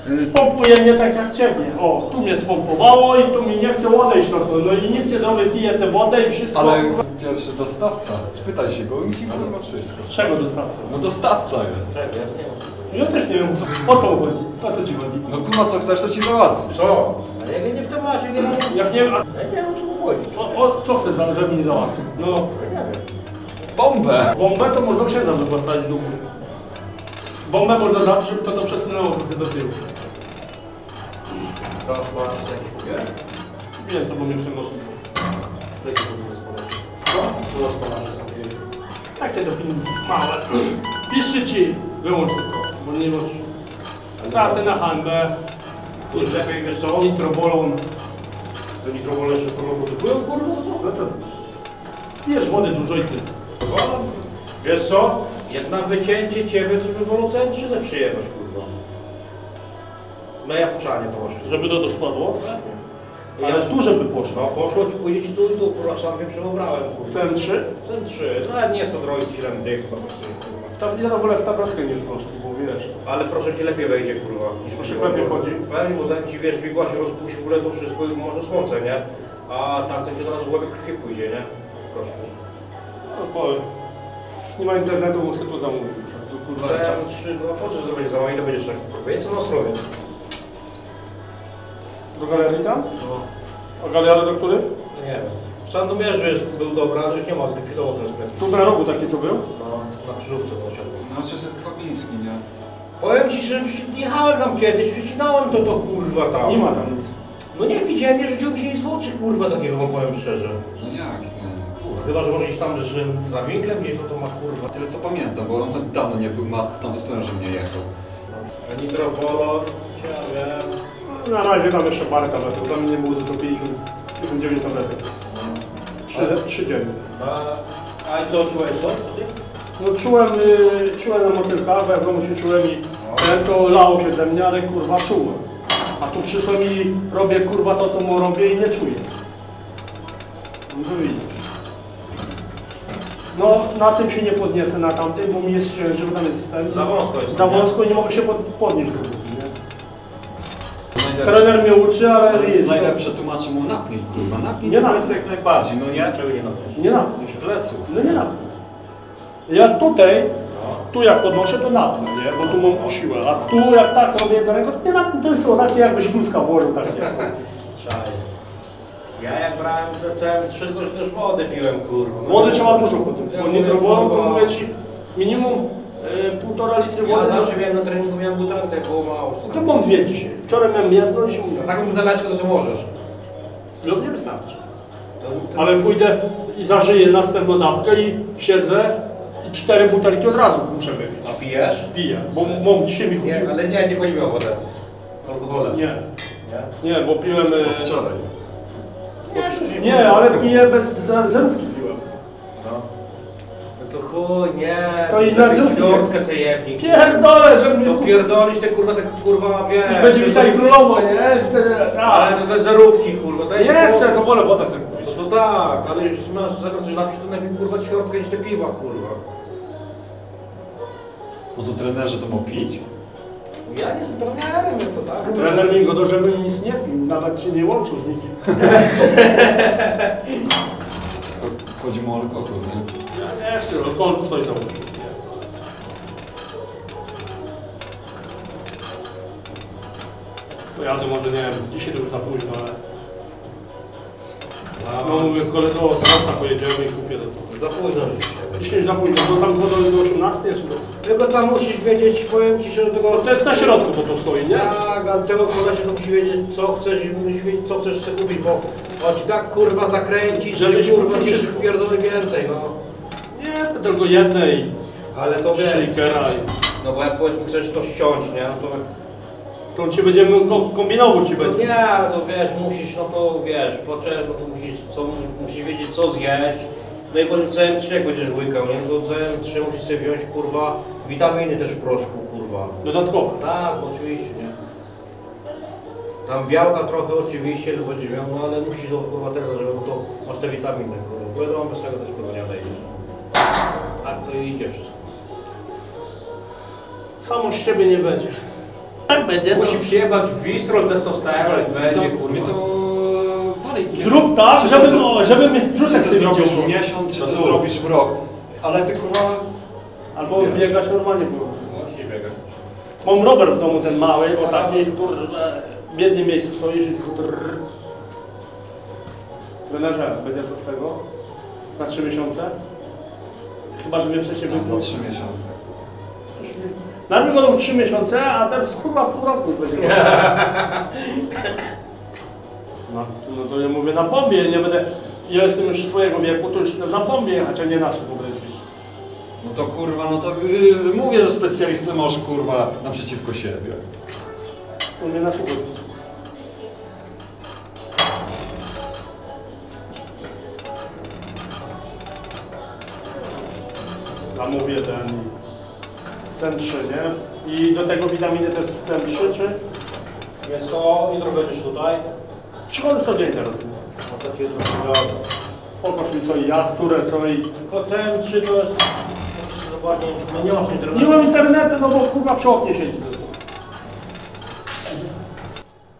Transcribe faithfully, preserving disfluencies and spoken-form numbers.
Pompuje mnie tak jak ciebie. O, tu mnie spompowało i tu mi nie chce odejść na to. No i nic nie zrobię, piję tę wodę i wszystko. Ale pierwszy dostawca. Spytaj się go i ci kurwa wszystko. Z czego dostawca? No dostawca jest. Czego? Ja nie wiem. Ja też nie wiem, o co chodzi. O co ci chodzi? No kurwa, co chcesz, to ci załatwi. Co? Ale ja nie w temacie, nie wiem. Jak nie wiem, a Ja nie wiem, o co chodzi. o, o co chcesz, za- żeby mi załatwił? No, Ja nie wiem. Bombę! bombę to można księdza wypłacić do góry. Bombę można dać, żeby to to przesunęło trochę do tyłu. Teraz chyba coś jakiś kupię? Wiem, co bo mnie przeniosło. Weź się do gospodarza. Co? Co gospodarza są jakieś? Takie to filmy małe. Piszcie ci, wyłącz tylko, bo nie masz traty na hańbę, Już lepiej, wiesz co? nitrobolon. To nitrowole jeszcze kurwa produkują, kurwa, to to? No co? Pijesz wody dużo i ty. Kurwa. Wiesz co? Jednak wycięcie ciebie, to by wolał całym trzyzę przyjechać, kurwa. No ja puszczanie to masz. Żeby to spadło? Pewnie. Ale Ja tu, żeby poszło. No poszło ci, pójdzie ci tu i tu, kurwa, sam wiem, przeobrałem, kurwa. C M trzy? Cen trzy, nawet nie jest to drogi, siedem dych, po prostu, kurwa. Tam, ja tam wolę w tabletkę niż po prostu, bo wiesz. Ale proszę ci lepiej wejdzie, kurwa, niż Proszę, kurwa, lepiej kurwa. chodzi? Pewnie, bo zanim ci, wiesz, pigła się rozpuści, w ogóle to wszystko i może słońce, nie? A tak to ci od razu w łebie krwi pójdzie, nie? Proszę. No powiem. Nie ma internetu, muszę tu zamówić. Tu kurwa Cen trzeba. trzy, no po co to będzie za mało, ile będziesz tak? Powiedz, co na stronie. Do galerii tam? No, A galeria do której? no nie wiem. W Sandomierzu jest, był dobry, ale już nie ma, zlikwidował ten sklep. Tu na rogu taki co był? No, na krzyżówce to osiadł. No czy jest Kwapiński, nie? Powiem ci, że jechałem tam kiedyś, przecinałem to, to kurwa tam. Nie ma tam nic. No nie widziałem, nie rzuciło mi się nic w oczy, kurwa, takiego wam powiem szczerze. No jak, nie? Kurwa. Chyba, że może gdzieś tam, że za winklem gdzieś, no to ma kurwa. Tyle co pamiętam, bo on dawno nie był, ma w tamtą stronę, że nie jechał. A nitrobolo, ja wiem. Na razie tam jeszcze parę tabletek. Tam nie było dużo, pięćdziesiąt, pięćdziesiąt dziewięć tabletek. Ale- Trzy, trzy dziennie. A, a i co, czułeś coś wtedy? No czułem, y, czułem na motylka, bo jak w domu się czułem i ten to lało się ze mnie, ale kurwa czułem. A tu przyszłem i robię kurwa to, co mu robię i nie czuję. No to widzisz. No na tym się nie podniosę, na tamtym, bo mi jest ciężej, bo tam jest system. Za wąsko jest. Za wąsko i nie mogę się pod, podnieść do góry, nie? Trener mnie uczy, ale wiesz, no, Najlepsze tłumaczy mu napnij, kurwa. Napnij Nie te napnij. plecy jak najbardziej, no nie? Czego nie napisz? nie napnę się. Pleców. No nie napnę. Ja tutaj, tu jak podnoszę, to napnę, nie? Bo tu mam siłę, a tu jak tak robię jedną ręką, to nie napnę. To jest o takie jakbyś kluska włożył, takie. Czaj. Ja jak brałem te całe trzy, to też wody piłem, kurwa. Wody trzeba dużo po tym, Ja bo nie mówię, to kurwa. mówię ci, minimum e, półtora litry Ja wody. zawsze miałem na treningu, miałem butelkę, było mało. To mam dwie dzisiaj. Wczoraj miałem jedną i się mówię. Taką buteleczkę to co możesz. Lub nie wystarczy. To, to, Ale pójdę i zażyję następną dawkę i siedzę i cztery butelki od razu muszę wypić. A pijesz? Piję, bo mam dzisiaj mi Nie, ale nie, nie chodzi mi o wodę. Alkoholem. Nie, Nie? nie, bo piłem... e, Od wczoraj. Nie, ale piję bez zer- zerówki piłem. No. No to chuj, nie. To i na zupie. Piątkę sobie jebnij. Pierdolę, że mnie... To pierdolisz te kurwa, te kurwa, wiesz. I będzie mi to- tutaj królowo, nie? I te- Ale Tak. to te zerówki, kurwa, to jest... Nie chcę, to wolę wodę sobie. To, to tak, ale już masz zamiast coś napić, to najpierw kurwa ćwiartkę niż te piwa, kurwa. No to trenerzy to ma pić? Ja nie jestem trenerem, ja to tak. Trener mi go, żebym nic nie pił, nawet się nie łączył z nikim. To chodzi mu o alkohol, nie? Ja nie chcę, alkohol tu stoi za łóżkiem. Pojadę może, nie wiem, dzisiaj to już za późno, ale... No mówię, kolego, z Rosja pojedziemy i kupię to. Za późno już. Dzisiaj już za późno, to tam było do osiemnastej, czy do... Tylko tam musisz wiedzieć, powiem ci, że tego... To jest na środku, bo to stoi, nie? Tak, a tego kolesia to musi wiedzieć, co chcesz, musisz wiedzieć, co chcesz sobie kupić, bo on ci tak kurwa zakręci, że Żebyś kurwa kupił ci wszystko. pierdoli więcej, no. Nie, to tylko jednej Ale to wiesz, shakera i... no bo jak powiedzmy chcesz to ściąć, nie, no to... To on ci będzie ko- kombinował ci No będzie. nie, ale to wiesz, musisz, no to wiesz, poczekaj, no to musisz, co, musisz wiedzieć co zjeść. No i potem C M trzy jak będziesz łykał, nie, to C M trzy musisz sobie wziąć, kurwa, witaminy też w proszku, kurwa. Dodatkowo. Tak, oczywiście, nie. Tam białka trochę oczywiście, no będziesz miał, no ale musisz to kurwa też zażywać, bo to masz te witaminy, kurwa. Bo wiadomo, bez tego też kurwa nie odejdziesz. Tak to idzie wszystko. Samo z siebie nie będzie. Tak będzie, no. Musi przyjebać wistrol, testosteron i Mnie to, będzie, kurwa. mnie to wali. Zrób tak, Czy żeby, to- no, żeby mnie Czy brzuszek to sobie zrobisz widział. w miesiąc, czy No to tu. zrobisz w rok. Ale ty kurwa... Albo zbiegać normalnie było. Musi biegać. Mam rower w domu ten mały, o takiej, kurde, w biednym miejscu stoisz i tylko trrr. Trenerze, będzie co z tego? Na trzy miesiące? Chyba, że mnie wcześniej Za wypłynął. trzy miesiące. Najpierw go trzy miesiące, a teraz kurwa pół roku już będzie. No, no to ja mówię na bombie, nie będę. Ja jestem już swojego wieku, to już chcę na bombie jechać, a nie na suchu być. No to kurwa, no to yy, mówię, że specjalistę masz kurwa naprzeciwko siebie. U mnie na suchu być. Zamówię ten C M trzy, nie? I do tego witaminy też C M trzy, czy? Wiesz co, jutro będziesz tutaj, Przychodzę co dzień teraz. no to ci jutro przywiozę. Pokaż mi co i jak, które co i... Tylko C M trzy to jest... Musisz zobaczyć, no nie masz Nie internetu. mam internetu, no bo kurwa przy oknie siedzi.